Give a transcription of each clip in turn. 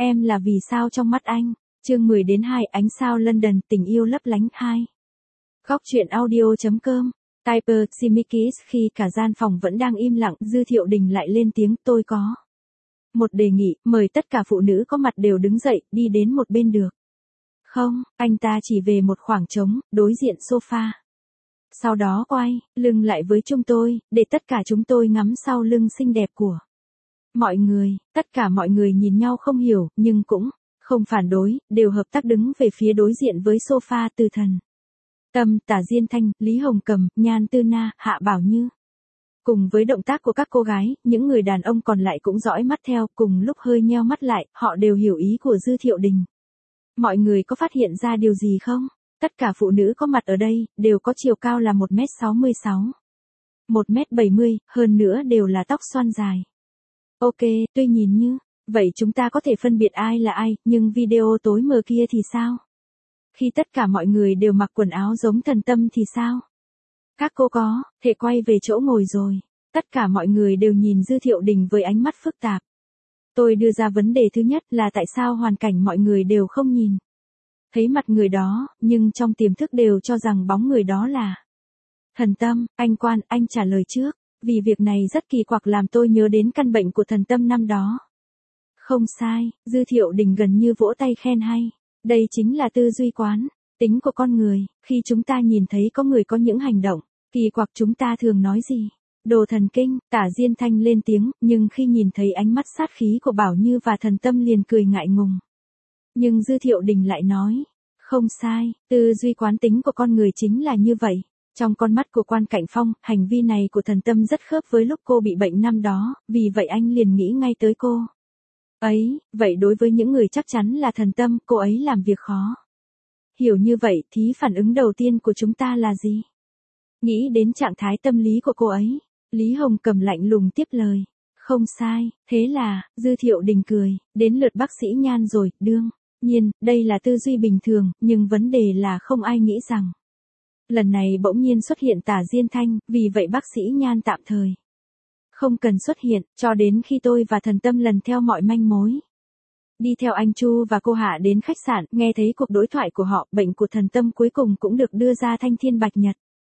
Em là vì sao trong mắt anh. Chương 10-2 Ánh sao London, tình yêu lấp lánh 2. Góc truyện audio.com. Typer, Simikis. Khi cả gian phòng vẫn đang im lặng, Dư Thiệu Đình lại lên tiếng, tôi có một đề nghị, mời tất cả phụ nữ có mặt đều đứng dậy, đi đến một bên được không? Anh ta chỉ về một khoảng trống, đối diện sofa. Sau đó quay lưng lại với chúng tôi, để tất cả chúng tôi ngắm sau lưng xinh đẹp của mọi người. Tất cả mọi người nhìn nhau không hiểu, nhưng cũng không phản đối, đều hợp tác đứng về phía đối diện với sofa. Từ Thần Tâm, Tả Diên Thanh, Lý Hồng Cầm, Nhan Tư Na, Hạ Bảo Như. Cùng với động tác của các cô gái, những người đàn ông còn lại cũng dõi mắt theo, cùng lúc hơi nheo mắt lại, họ đều hiểu ý của Dư Thiệu Đình. Mọi người có phát hiện ra điều gì không? Tất cả phụ nữ có mặt ở đây, đều có chiều cao là 1m66, 1m70, hơn nữa đều là tóc xoăn dài. Ok, tuy nhìn như vậy chúng ta có thể phân biệt ai là ai, nhưng video tối mờ kia thì sao? Khi tất cả mọi người đều mặc quần áo giống Thần Tâm thì sao? Các cô có thể quay về chỗ ngồi rồi. Tất cả mọi người đều nhìn Dư Thiệu Đình với ánh mắt phức tạp. Tôi đưa ra vấn đề thứ nhất là tại sao hoàn cảnh mọi người đều không nhìn thấy mặt người đó, nhưng trong tiềm thức đều cho rằng bóng người đó là Thần Tâm. Anh Quan, anh trả lời trước. Vì việc này rất kỳ quặc, làm tôi nhớ đến căn bệnh của Thần Tâm năm đó. Không sai, Dư Thiệu Đình gần như vỗ tay khen hay. Đây chính là tư duy quán tính của con người. Khi chúng ta nhìn thấy có người có những hành động kỳ quặc, chúng ta thường nói gì? Đồ thần kinh. Tả Diên Thanh lên tiếng, nhưng khi nhìn thấy ánh mắt sát khí của Bảo Như và Thần Tâm liền cười ngại ngùng. Nhưng Dư Thiệu Đình lại nói, không sai, tư duy quán tính của con người chính là như vậy. Trong con mắt của Quan Cảnh Phong, hành vi này của Thần Tâm rất khớp với lúc cô bị bệnh năm đó, vì vậy anh liền nghĩ ngay tới cô ấy. Vậy đối với những người chắc chắn là Thần Tâm, cô ấy làm việc khó hiểu như vậy, thì phản ứng đầu tiên của chúng ta là gì? Nghĩ đến trạng thái tâm lý của cô ấy. Lý Hồng Cầm lạnh lùng tiếp lời. Không sai, thế là, Dư Thiệu Đình cười, đến lượt bác sĩ Nhan rồi. Đương nhiên, đây là tư duy bình thường, nhưng vấn đề là không ai nghĩ rằng lần này bỗng nhiên xuất hiện Tả Diên Thanh, vì vậy bác sĩ Nhan tạm thời không cần xuất hiện, cho đến khi tôi và Thần Tâm lần theo mọi manh mối. Đi theo anh Chu và cô Hạ đến khách sạn, nghe thấy cuộc đối thoại của họ, bệnh của Thần Tâm cuối cùng cũng được đưa ra thanh thiên bạch nhật.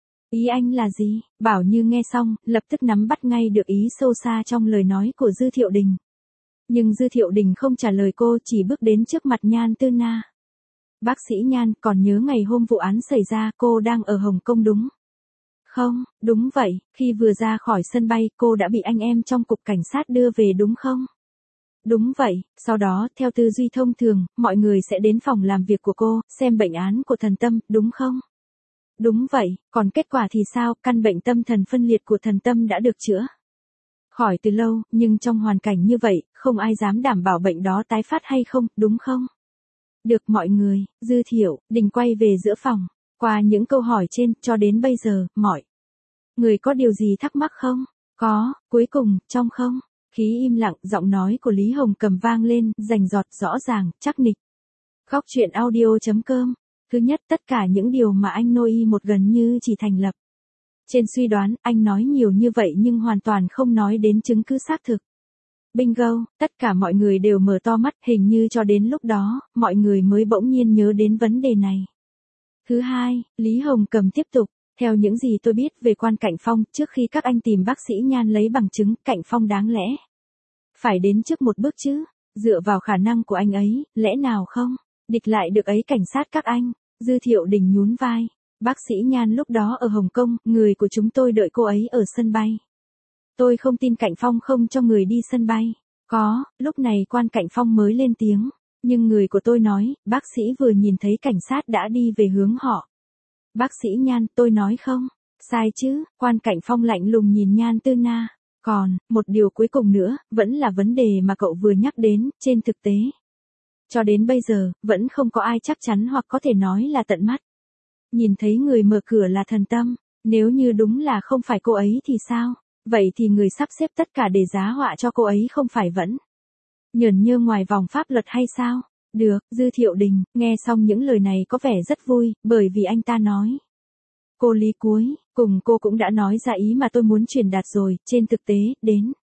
Ý anh là gì? Bảo Như nghe xong, lập tức nắm bắt ngay được ý sâu xa trong lời nói của Dư Thiệu Đình. Nhưng Dư Thiệu Đình không trả lời cô, chỉ bước đến trước mặt Nhan Tư Na. Bác sĩ Nhan, còn nhớ ngày hôm vụ án xảy ra, cô đang ở Hồng Kông đúng không? Đúng vậy, khi vừa ra khỏi sân bay, cô đã bị anh em trong cục cảnh sát đưa về đúng không? Đúng vậy, sau đó, theo tư duy thông thường, mọi người sẽ đến phòng làm việc của cô, xem bệnh án của Thần Tâm, đúng không? Đúng vậy, còn kết quả thì sao? Căn bệnh tâm thần phân liệt của Thần Tâm đã được chữa khỏi từ lâu, nhưng trong hoàn cảnh như vậy, không ai dám đảm bảo bệnh đó tái phát hay không, đúng không? Được mọi người, Dư Thiệu Đình quay về giữa phòng. Qua những câu hỏi trên, cho đến bây giờ, mọi người có điều gì thắc mắc không? Có, cuối cùng, trong không khí im lặng, giọng nói của Lý Hồng Cầm vang lên, rành rọt, rõ ràng, chắc nịch. Góc truyện audio.com. Thứ nhất, tất cả những điều mà anh Noi một gần như chỉ thành lập trên suy đoán. Anh nói nhiều như vậy nhưng hoàn toàn không nói đến chứng cứ xác thực. Bingo, tất cả mọi người đều mở to mắt, hình như cho đến lúc đó, mọi người mới bỗng nhiên nhớ đến vấn đề này. Thứ hai, Lý Hồng Cầm tiếp tục. Theo những gì tôi biết về Quan Cảnh Phong, trước khi các anh tìm bác sĩ Nhan lấy bằng chứng, Cảnh Phong đáng lẽ phải đến trước một bước chứ. Dựa vào khả năng của anh ấy, lẽ nào không địch lại được ấy cảnh sát các anh? Dư Thiệu Đình nhún vai. Bác sĩ Nhan lúc đó ở Hồng Kông, người của chúng tôi đợi cô ấy ở sân bay. Tôi không tin Cảnh Phong không cho người đi sân bay. Có, lúc này Quan Cảnh Phong mới lên tiếng. Nhưng người của tôi nói, bác sĩ vừa nhìn thấy cảnh sát đã đi về hướng họ. Bác sĩ Nhan, tôi nói không? Sai chứ? Quan Cảnh Phong lạnh lùng nhìn Nhan Tư Na. Còn, một điều cuối cùng nữa, vẫn là vấn đề mà cậu vừa nhắc đến, trên thực tế. Cho đến bây giờ, vẫn không có ai chắc chắn hoặc có thể nói là tận mắt nhìn thấy người mở cửa là Thần Tâm. Nếu như đúng là không phải cô ấy thì sao? Vậy thì người sắp xếp tất cả để giá họa cho cô ấy không phải vẫn nhởn nhơ ngoài vòng pháp luật hay sao? Được, Dư Thiệu Đình, nghe xong những lời này có vẻ rất vui, bởi vì anh ta nói. Cô Lý cuối cùng cô cũng đã nói ra ý mà tôi muốn truyền đạt rồi, trên thực tế, đến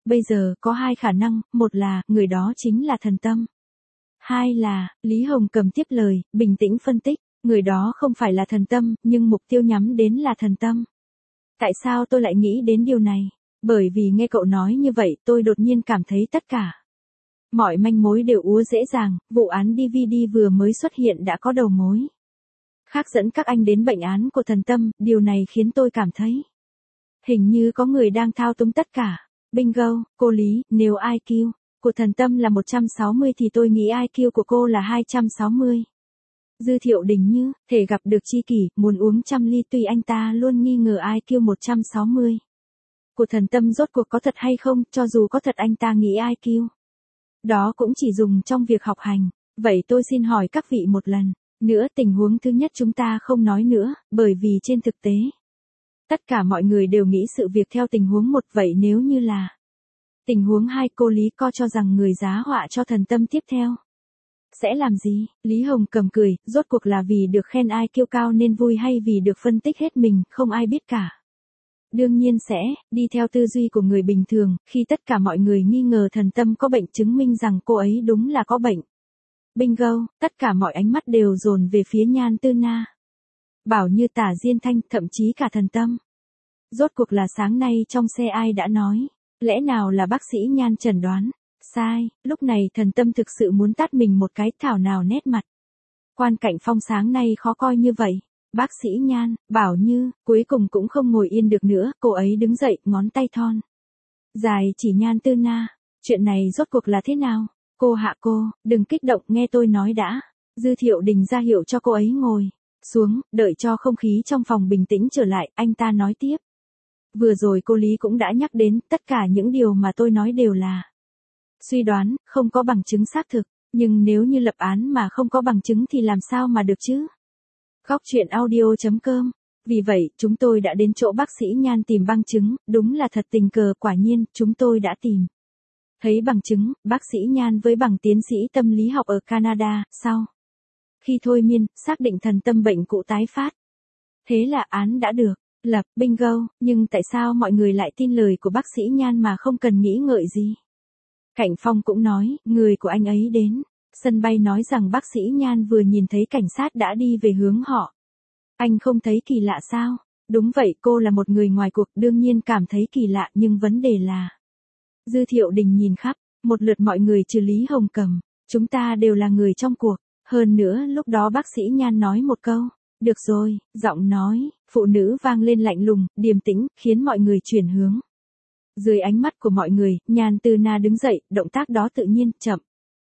Bây giờ có hai khả năng, một là, người đó chính là thần tâm. Hai là, Lý Hồng Cầm tiếp lời, bình tĩnh phân tích, người đó không phải là thần tâm, nhưng mục tiêu nhắm đến là thần tâm. Tại sao tôi lại nghĩ đến điều này? Bởi vì nghe cậu nói như vậy, tôi đột nhiên cảm thấy tất cả mọi manh mối đều úa dễ dàng, vụ án DVD vừa mới xuất hiện đã có đầu mối khác dẫn các anh đến bệnh án của thần tâm, điều này khiến tôi cảm thấy hình như có người đang thao túng tất cả. Bingo, cô Lý, nếu IQ của thần tâm là 160 thì tôi nghĩ IQ của cô là 260. Dư Thiệu Đình như, thể gặp được tri kỷ, muốn uống trăm ly tuy anh ta luôn nghi ngờ IQ 160. Của thần tâm rốt cuộc có thật hay không, cho dù có thật anh ta nghĩ IQ. Đó cũng chỉ dùng trong việc học hành. Vậy tôi xin hỏi các vị một lần nữa, tình huống thứ nhất chúng ta không nói nữa, bởi vì trên thực tế, tất cả mọi người đều nghĩ sự việc theo tình huống một, vậy nếu như là tình huống 2, cô Lý Co cho rằng người giá họa cho thần tâm tiếp theo sẽ làm gì? Lý Hồng Cầm cười, rốt cuộc là vì được khen IQ cao nên vui hay vì được phân tích hết mình, không ai biết cả. Đương nhiên sẽ, đi theo tư duy của người bình thường, khi tất cả mọi người nghi ngờ thần tâm có bệnh chứng minh rằng cô ấy đúng là có bệnh. Bingo, tất cả mọi ánh mắt đều dồn về phía Nhan Tư Na. Bảo Như, Tả Diên Thanh, thậm chí cả thần tâm. Rốt cuộc là sáng nay trong xe ai đã nói, lẽ nào là bác sĩ Nhan chẩn đoán? Sai, lúc này thần tâm thực sự muốn tát mình một cái, thảo nào nét mặt. Quan Cảnh Phong sáng nay khó coi như vậy. Bác sĩ Nhan, Bảo Như, cuối cùng cũng không ngồi yên được nữa, cô ấy đứng dậy, ngón tay thon dài chỉ Nhan Tư Na. Chuyện này rốt cuộc là thế nào? Cô Hạ cô, đừng kích động, nghe tôi nói đã. Dư Thiệu Đình ra hiệu cho cô ấy ngồi xuống, đợi cho không khí trong phòng bình tĩnh trở lại, anh ta nói tiếp. Vừa rồi cô Lý cũng đã nhắc đến, tất cả những điều mà tôi nói đều là suy đoán, không có bằng chứng xác thực, nhưng nếu như lập án mà không có bằng chứng thì làm sao mà được chứ? Góc truyện audio.com. Vì vậy, chúng tôi đã đến chỗ bác sĩ Nhan tìm bằng chứng, đúng là thật tình cờ, quả nhiên, chúng tôi đã tìm thấy bằng chứng, bác sĩ Nhan với bằng tiến sĩ tâm lý học ở Canada, sau khi thôi miên, xác định thần tâm bệnh cũ tái phát. Thế là án đã được lập. Bingo, nhưng tại sao mọi người lại tin lời của bác sĩ Nhan mà không cần nghĩ ngợi gì? Cảnh Phong cũng nói, người của anh ấy đến sân bay nói rằng bác sĩ Nhan vừa nhìn thấy cảnh sát đã đi về hướng họ. Anh không thấy kỳ lạ sao? Đúng vậy, cô là một người ngoài cuộc, đương nhiên cảm thấy kỳ lạ, nhưng vấn đề là Dư Thiệu Đình nhìn khắp một lượt mọi người trừ Lý Hồng Cầm, chúng ta đều là người trong cuộc. Hơn nữa lúc đó bác sĩ Nhan nói một câu, được rồi, giọng nói phụ nữ vang lên lạnh lùng, điềm tĩnh, khiến mọi người chuyển hướng. Dưới ánh mắt của mọi người, Nhan Tư Na đứng dậy, động tác đó tự nhiên, chậm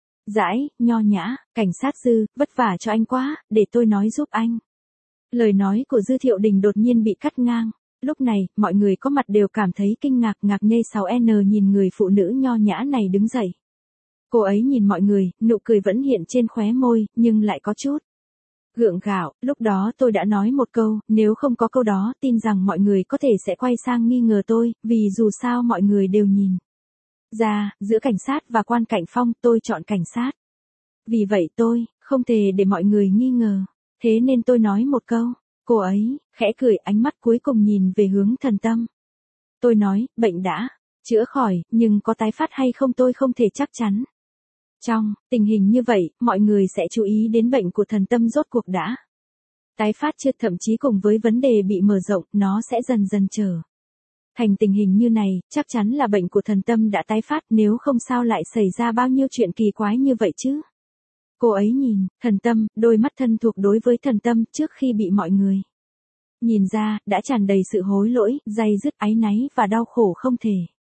rãi, nho nhã. Cảnh sát Dư, vất vả cho anh quá, để tôi nói giúp anh. Lời nói của Dư Thiệu Đình đột nhiên bị cắt ngang. Lúc này, mọi người có mặt đều cảm thấy kinh ngạc, ngạc nghê. 6N nhìn người phụ nữ nho nhã này đứng dậy. Cô ấy nhìn mọi người, nụ cười vẫn hiện trên khóe môi, nhưng lại có chút gượng gạo. Lúc đó tôi đã nói một câu, nếu không có câu đó, tin rằng mọi người có thể sẽ quay sang nghi ngờ tôi, vì dù sao mọi người đều nhìn ra, giữa cảnh sát và Quan Cảnh Phong, tôi chọn cảnh sát. Vì vậy tôi không thể để mọi người nghi ngờ. Thế nên tôi nói một câu. Cô ấy khẽ cười, ánh mắt cuối cùng nhìn về hướng thần tâm. Tôi nói, bệnh đã chữa khỏi, nhưng có tái phát hay không tôi không thể chắc chắn. Trong tình hình như vậy, mọi người sẽ chú ý đến bệnh của thần tâm rốt cuộc đã tái phát chưa, thậm chí cùng với vấn đề bị mở rộng, nó sẽ dần dần trở thành tình hình như này, chắc chắn là bệnh của thần tâm đã tái phát, nếu không sao lại xảy ra bao nhiêu chuyện kỳ quái như vậy chứ. Cô ấy nhìn thần tâm, đôi mắt thân thuộc đối với thần tâm trước khi bị mọi người nhìn ra, đã tràn đầy sự hối lỗi, day dứt, áy náy và đau khổ không thể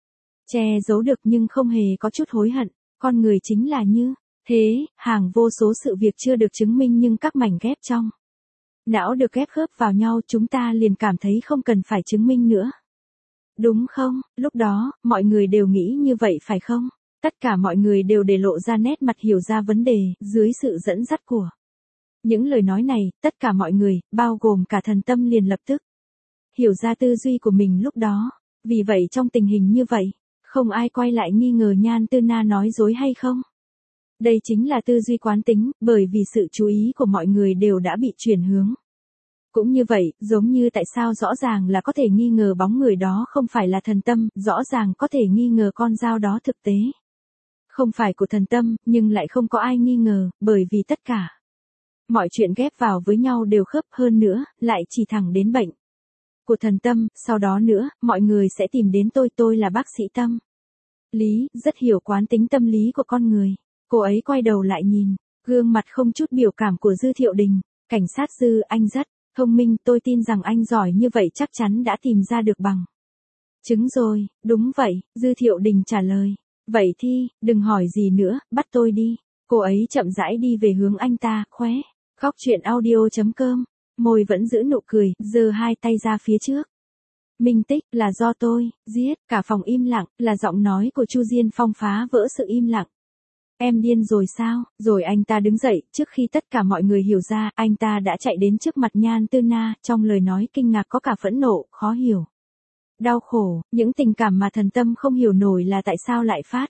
che giấu được, nhưng không hề có chút hối hận. Con người chính là như thế, hàng vô số sự việc chưa được chứng minh nhưng các mảnh ghép trong não được ghép khớp vào nhau, chúng ta liền cảm thấy không cần phải chứng minh nữa. Đúng không? Lúc đó, mọi người đều nghĩ như vậy phải không? Tất cả mọi người đều để lộ ra nét mặt hiểu ra vấn đề, dưới sự dẫn dắt của những lời nói này, tất cả mọi người, bao gồm cả thần tâm liền lập tức hiểu ra tư duy của mình lúc đó. Vì vậy trong tình hình như vậy, không ai quay lại nghi ngờ Nhan Tư Na nói dối hay không. Đây chính là tư duy quán tính, bởi vì sự chú ý của mọi người đều đã bị chuyển hướng Cũng như vậy, giống như tại sao rõ ràng là có thể nghi ngờ bóng người đó không phải là Thần Tâm, rõ ràng có thể nghi ngờ con dao đó thực tế không phải của Thần Tâm, nhưng lại không có ai nghi ngờ, bởi vì tất cả mọi chuyện ghép vào với nhau đều khớp, hơn nữa, lại chỉ thẳng đến bệnh của Thần Tâm, sau đó nữa, mọi người sẽ tìm đến tôi là bác sĩ tâm lý, rất hiểu quán tính tâm lý của con người. Cô ấy quay đầu lại nhìn, gương mặt không chút biểu cảm của Dư Thiệu Đình. Cảnh sát Dư, anh rất thông minh, tôi tin rằng anh giỏi như vậy chắc chắn đã tìm ra được bằng chứng rồi. Đúng vậy, Dư Thiệu Đình trả lời. Vậy thì, đừng hỏi gì nữa, bắt tôi đi. Cô ấy chậm rãi đi về hướng anh ta, khóe. Khóc chuyện audio.com, môi vẫn giữ nụ cười, giơ hai tay ra phía trước. Minh Tích, là do tôi giết. Cả phòng im lặng, là giọng nói của Chu Diên Phong phá vỡ sự im lặng. Em điên rồi sao? Rồi anh ta đứng dậy, trước khi tất cả mọi người hiểu ra, anh ta đã chạy đến trước mặt Nhan Tư Na, trong lời nói kinh ngạc có cả phẫn nộ, khó hiểu, đau khổ, những tình cảm mà Thần Tâm không hiểu nổi là tại sao lại phát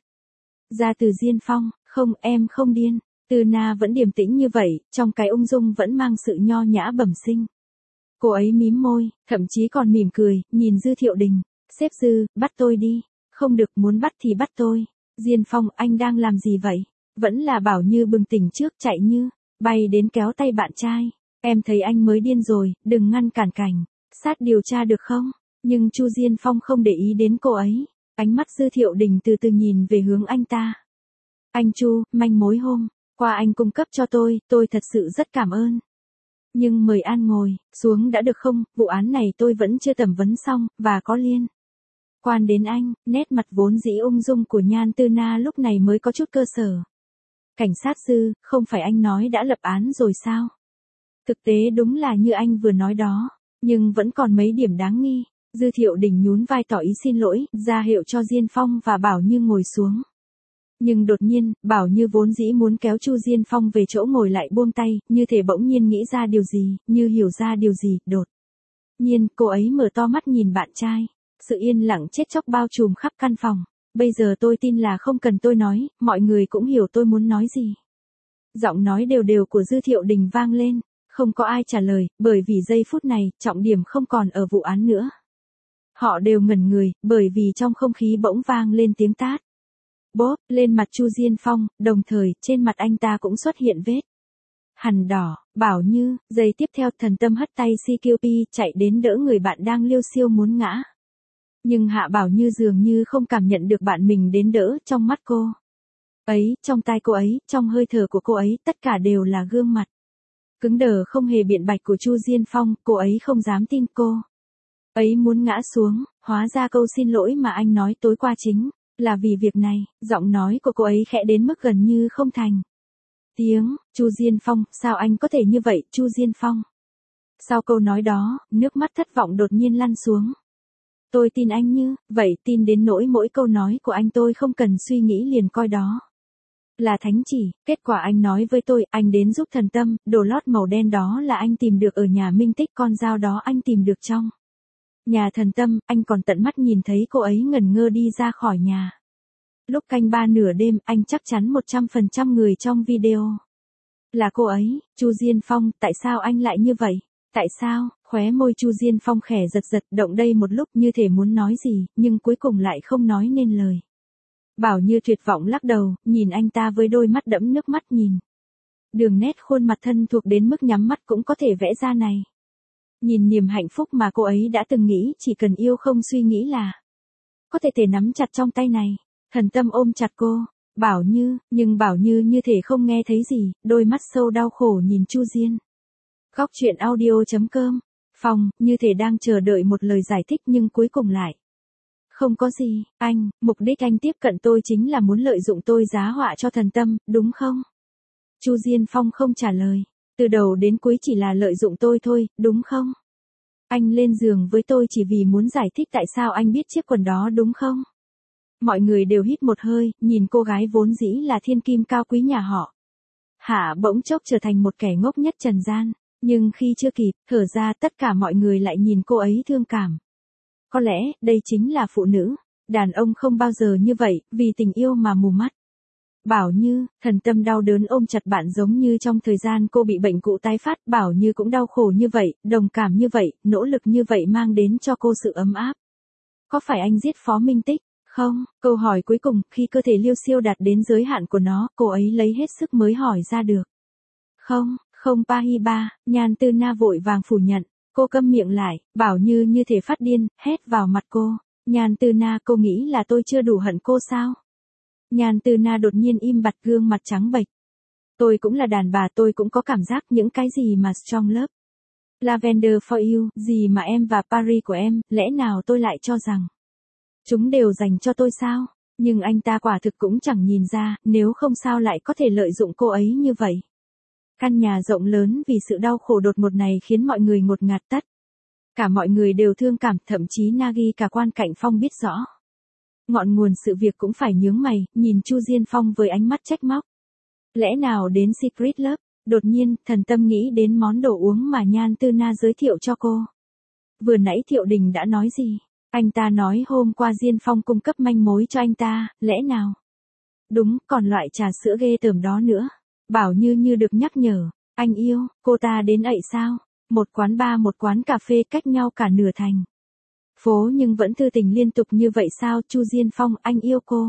ra từ Diên Phong. Không, em không điên. Tư Na vẫn điềm tĩnh như vậy, trong cái ung dung vẫn mang sự nho nhã bẩm sinh. Cô ấy mím môi, thậm chí còn mỉm cười, nhìn Dư Thiệu Đình. Sếp Dư, bắt tôi đi. Không được, muốn bắt thì bắt tôi. Diên Phong, anh đang làm gì vậy? Vẫn là Bảo Như bừng tỉnh trước, chạy như bay đến kéo tay bạn trai. Em thấy anh mới điên rồi, đừng ngăn cản cảnh sát điều tra được không? Nhưng Chu Diên Phong không để ý đến cô ấy. Ánh mắt Dư Thiệu Đình từ từ nhìn về hướng anh ta. Anh Chu, manh mối hôm qua anh cung cấp cho tôi thật sự rất cảm ơn. Nhưng mời An ngồi xuống đã được không? Vụ án này tôi vẫn chưa thẩm vấn xong, và có liên quan đến anh. Nét mặt vốn dĩ ung dung của Nhan Tư Na lúc này mới có chút cơ sở. Cảnh sát Dư, không phải anh nói đã lập án rồi sao? Thực tế đúng là như anh vừa nói đó, nhưng vẫn còn mấy điểm đáng nghi. Dư Thiệu Đình nhún vai tỏ ý xin lỗi, ra hiệu cho Diên Phong và Bảo Như ngồi xuống. Nhưng đột nhiên, Bảo Như vốn dĩ muốn kéo Chu Diên Phong về chỗ ngồi lại buông tay, như thể bỗng nhiên nghĩ ra điều gì, như hiểu ra điều gì, đột nhiên, cô ấy mở to mắt nhìn bạn trai. Sự yên lặng chết chóc bao trùm khắp căn phòng. Bây giờ tôi tin là không cần tôi nói, mọi người cũng hiểu tôi muốn nói gì. Giọng nói đều đều của Dư Thiệu Đình vang lên, không có ai trả lời, bởi vì giây phút này, trọng điểm không còn ở vụ án nữa. Họ đều ngẩn người, bởi vì trong không khí bỗng vang lên tiếng tát. Bóp, lên mặt Chu Diên Phong, đồng thời, trên mặt anh ta cũng xuất hiện vết hằn đỏ. Bảo Như, giây tiếp theo Thần Tâm hất tay CQP, chạy đến đỡ người bạn đang liêu xiêu muốn ngã. Nhưng Hạ Bảo Như dường như không cảm nhận được bạn mình đến đỡ, trong mắt cô ấy, trong tai cô ấy, trong hơi thở của cô ấy, tất cả đều là gương mặt cứng đờ không hề biện bạch của Chu Diên Phong. Cô ấy không dám tin cô ấy muốn ngã xuống. Hóa ra câu xin lỗi mà anh nói tối qua chính là vì việc này. Giọng nói của cô ấy khẽ đến mức gần như không thành tiếng. Chu Diên Phong, sao anh có thể như vậy? Chu Diên Phong. Sau câu nói đó, nước mắt thất vọng đột nhiên lăn xuống. Tôi tin anh như vậy, tin đến nỗi mỗi câu nói của anh tôi không cần suy nghĩ liền coi đó là thánh chỉ. Kết quả anh nói với tôi, anh đến giúp Thần Tâm, đồ lót màu đen đó là anh tìm được ở nhà Minh Tích, con dao đó anh tìm được trong nhà Thần Tâm, anh còn tận mắt nhìn thấy cô ấy ngẩn ngơ đi ra khỏi nhà. Lúc canh 3 nửa đêm, anh chắc chắn 100% người trong video là cô ấy. Chu Diên Phong, tại sao anh lại như vậy? Tại sao? Khóe môi Chu Diên Phong khẽ giật giật, động đây một lúc như thể muốn nói gì, nhưng cuối cùng lại không nói nên lời. Bảo Như tuyệt vọng lắc đầu, nhìn anh ta với đôi mắt đẫm nước mắt nhìn. Đường nét khuôn mặt thân thuộc đến mức nhắm mắt cũng có thể vẽ ra này. Nhìn niềm hạnh phúc mà cô ấy đã từng nghĩ chỉ cần yêu không suy nghĩ là có thể nắm chặt trong tay này. Thần Tâm ôm chặt cô. Bảo Như, nhưng Bảo Như như thể không nghe thấy gì, đôi mắt sâu đau khổ nhìn Chu Diên. Khóc chuyện audio.com. Phong, như thể đang chờ đợi một lời giải thích nhưng cuối cùng lại không có gì. Anh, mục đích anh tiếp cận tôi chính là muốn lợi dụng tôi giá họa cho Thần Tâm, đúng không? Chu Diên Phong không trả lời. Từ đầu đến cuối chỉ là lợi dụng tôi thôi, đúng không? Anh lên giường với tôi chỉ vì muốn giải thích tại sao anh biết chiếc quần đó đúng không? Mọi người đều hít một hơi, nhìn cô gái vốn dĩ là thiên kim cao quý nhà họ Hạ bỗng chốc trở thành một kẻ ngốc nhất trần gian. Nhưng khi chưa kịp thở ra, tất cả mọi người lại nhìn cô ấy thương cảm. Có lẽ, đây chính là phụ nữ. Đàn ông không bao giờ như vậy, vì tình yêu mà mù mắt. Bảo Như, Thần Tâm đau đớn ôm chặt bạn giống như trong thời gian cô bị bệnh cũ tái phát, Bảo Như cũng đau khổ như vậy, đồng cảm như vậy, nỗ lực như vậy mang đến cho cô sự ấm áp. Có phải anh giết Phó Minh Tích? Không, câu hỏi cuối cùng, khi cơ thể Liêu Siêu đạt đến giới hạn của nó, cô ấy lấy hết sức mới hỏi ra được. Không, không Pahiba, Nhan Tư Na vội vàng phủ nhận. Cô câm miệng lại, Bảo Như như thể phát điên, hét vào mặt cô. Nhan Tư Na, cô nghĩ là tôi chưa đủ hận cô sao? Nhan Tư Na đột nhiên im bặt, gương mặt trắng bệch. Tôi cũng là đàn bà, tôi cũng có cảm giác, những cái gì mà Strong Love, Lavender for You, gì mà em và Paris của em, lẽ nào tôi lại cho rằng chúng đều dành cho tôi sao? Nhưng anh ta quả thực cũng chẳng nhìn ra, nếu không sao lại có thể lợi dụng cô ấy như vậy. Căn nhà rộng lớn vì sự đau khổ đột ngột này khiến mọi người ngột ngạt tất. Cả mọi người đều thương cảm, thậm chí Nagi cả Quan Cảnh Phong biết rõ. Ngọn nguồn sự việc cũng phải nhướng mày, nhìn Chu Diên Phong với ánh mắt trách móc. Lẽ nào đến Secret Love? Đột nhiên, Thần Tâm nghĩ đến món đồ uống mà Nhan Tư Na giới thiệu cho cô. Vừa nãy Thiệu Đình đã nói gì? Anh ta nói hôm qua Diên Phong cung cấp manh mối cho anh ta, lẽ nào? Đúng, còn loại trà sữa ghê tởm đó nữa. Bảo như được nhắc nhở. Anh yêu, cô ta đến ậy sao? Một quán bar một quán cà phê cách nhau cả nửa thành phố nhưng vẫn thư tình liên tục như vậy sao? Chu Diên Phong, anh yêu cô.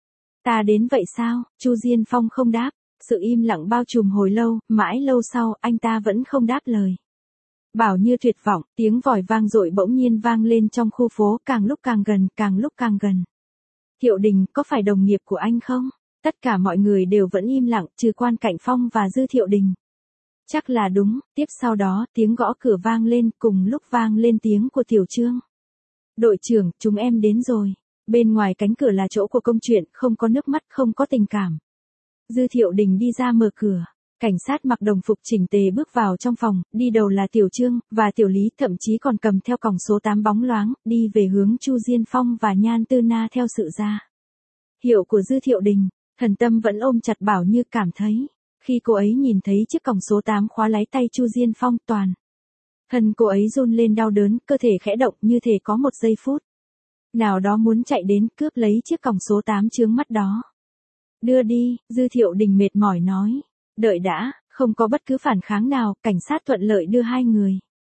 Ta đến vậy sao? Chu Diên Phong không đáp. Sự im lặng bao trùm hồi lâu, mãi lâu sau, anh ta vẫn không đáp lời. Bảo Như tuyệt vọng, tiếng vòi vang dội bỗng nhiên vang lên trong khu phố, càng lúc càng gần, càng lúc càng gần. Thiệu Đình, có phải đồng nghiệp của anh không? Tất cả mọi người đều vẫn im lặng, trừ Quan Cảnh Phong và Dư Thiệu Đình. Chắc là đúng, tiếp sau đó, tiếng gõ cửa vang lên, cùng lúc vang lên tiếng của Tiểu Trương. Đội trưởng, chúng em đến rồi. Bên ngoài cánh cửa là chỗ của công chuyện, không có nước mắt, không có tình cảm. Dư Thiệu Đình đi ra mở cửa. Cảnh sát mặc đồng phục chỉnh tề bước vào trong phòng, đi đầu là Tiểu Trương, và Tiểu Lý, thậm chí còn cầm theo còng số 8 bóng loáng, đi về hướng Chu Diên Phong và Nhan Tư Na theo sự ra hiệu của Dư Thiệu Đình. Thần Tâm vẫn ôm chặt Bảo Như, cảm thấy, khi cô ấy nhìn thấy chiếc còng số 8 khóa lấy tay Chu Diên Phong, toàn thân cô ấy run lên đau đớn, cơ thể khẽ động như thể có một giây phút nào đó muốn chạy đến cướp lấy chiếc còng số 8 chướng mắt đó. Đưa đi, Dư Thiệu Đình mệt mỏi nói. Đợi đã, không có bất cứ phản kháng nào, cảnh sát thuận lợi đưa hai người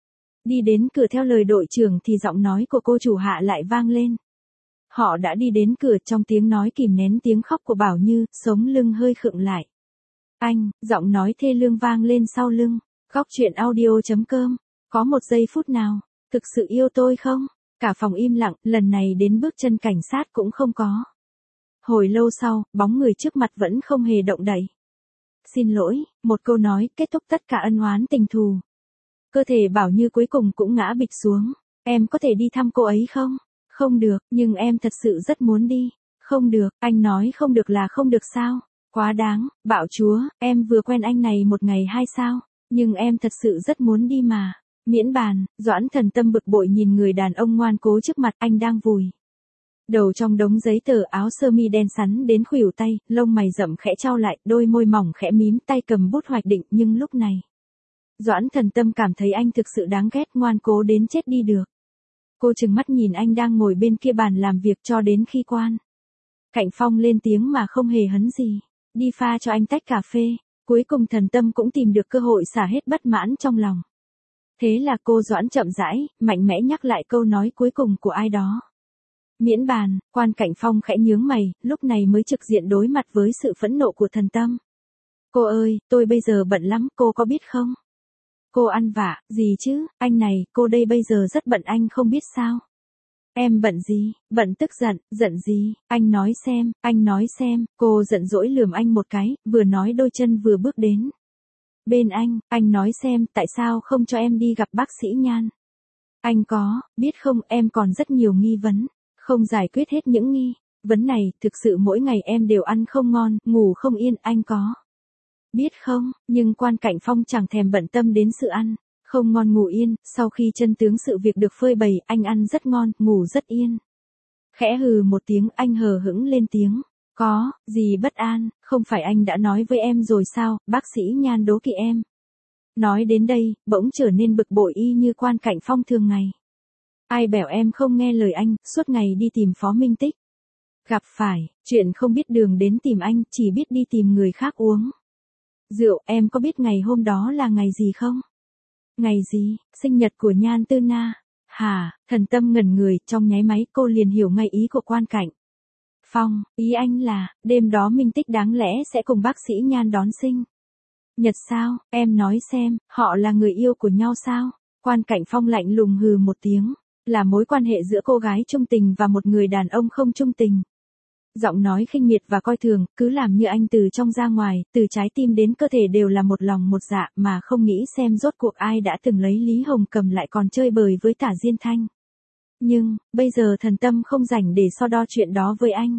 đi đến cửa. Theo lời đội trưởng thì giọng nói của cô chủ hạ lại vang lên. Họ đã đi đến cửa, trong tiếng nói kìm nén tiếng khóc của Bảo Như, sống lưng hơi khựng lại. Anh, giọng nói thê lương vang lên sau lưng. Góc truyện audio.com. Có một giây phút nào, thực sự yêu tôi không? Cả phòng im lặng, lần này đến bước chân cảnh sát cũng không có. Hồi lâu sau, bóng người trước mặt vẫn không hề động đậy. Xin lỗi, một câu nói, kết thúc tất cả ân oán tình thù. Cơ thể Bảo Như cuối cùng cũng ngã bịch xuống. Em có thể đi thăm cô ấy không? Không được, nhưng em thật sự rất muốn đi. Không được, anh nói không được là không được sao? Quá đáng, bạo chúa, em vừa quen anh này một ngày hay sao? Nhưng em thật sự rất muốn đi mà. Miễn bàn, Doãn Thần Tâm bực bội nhìn người đàn ông ngoan cố trước mặt, anh đang vùi đầu trong đống giấy tờ, áo sơ mi đen sắn đến khuỷu tay, lông mày rậm khẽ chau lại, đôi môi mỏng khẽ mím, tay cầm bút hoạch định, nhưng lúc này Doãn Thần Tâm cảm thấy anh thực sự đáng ghét, ngoan cố đến chết đi được. Cô trừng mắt nhìn anh đang ngồi bên kia bàn làm việc cho đến khi Quan Cảnh Phong lên tiếng mà không hề hấn gì. Đi pha cho anh tách cà phê. Cuối cùng Thần Tâm cũng tìm được cơ hội xả hết bất mãn trong lòng. Thế là cô Doãn chậm rãi, mạnh mẽ nhắc lại câu nói cuối cùng của ai đó. Miễn bàn, Quan Cảnh Phong khẽ nhướng mày, lúc này mới trực diện đối mặt với sự phẫn nộ của Thần Tâm. Cô ơi, tôi bây giờ bận lắm, cô có biết không? Cô ăn vạ, gì chứ, anh này, cô đây bây giờ rất bận, anh không biết sao? Em bận gì, bận tức giận, giận gì, anh nói xem, cô giận dỗi lườm anh một cái, vừa nói đôi chân vừa bước đến bên anh nói xem, tại sao không cho em đi gặp bác sĩ Nhan? Anh có, biết không, em còn rất nhiều nghi vấn, không giải quyết hết những nghi vấn này, thực sự mỗi ngày em đều ăn không ngon, ngủ không yên, anh có biết không? Nhưng Quan Cảnh Phong chẳng thèm bận tâm đến sự ăn không ngon ngủ yên, sau khi chân tướng sự việc được phơi bày, anh ăn rất ngon, ngủ rất yên. Khẽ hừ một tiếng, anh hờ hững lên tiếng. Có, gì bất an, không phải anh đã nói với em rồi sao, bác sĩ Nhan đố kỵ em. Nói đến đây, bỗng trở nên bực bội y như Quan Cảnh Phong thường ngày. Ai bảo em không nghe lời anh, suốt ngày đi tìm Phó Minh Tích. Gặp phải, chuyện không biết đường đến tìm anh, chỉ biết đi tìm người khác uống rượu. Em có biết ngày hôm đó là ngày gì không? Ngày gì? Sinh nhật của Nhan Tư Na. Hả? Thần Tâm ngẩn người, trong nháy máy cô liền hiểu ngay ý của Quan Cảnh Phong. Ý anh là, đêm đó Minh Tích đáng lẽ sẽ cùng bác sĩ Nhan đón sinh nhật sao? Em nói xem, họ là người yêu của nhau sao? Quan Cảnh Phong lạnh lùng hừ một tiếng. Là mối quan hệ giữa cô gái trung tình và một người đàn ông không trung tình. Giọng nói khinh miệt và coi thường, cứ làm như anh từ trong ra ngoài, từ trái tim đến cơ thể đều là một lòng một dạ, mà không nghĩ xem rốt cuộc ai đã từng lấy Lý Hồng Cầm lại còn chơi bời với Tả Diên Thanh. Nhưng, bây giờ Thần Tâm không rảnh để so đo chuyện đó với anh.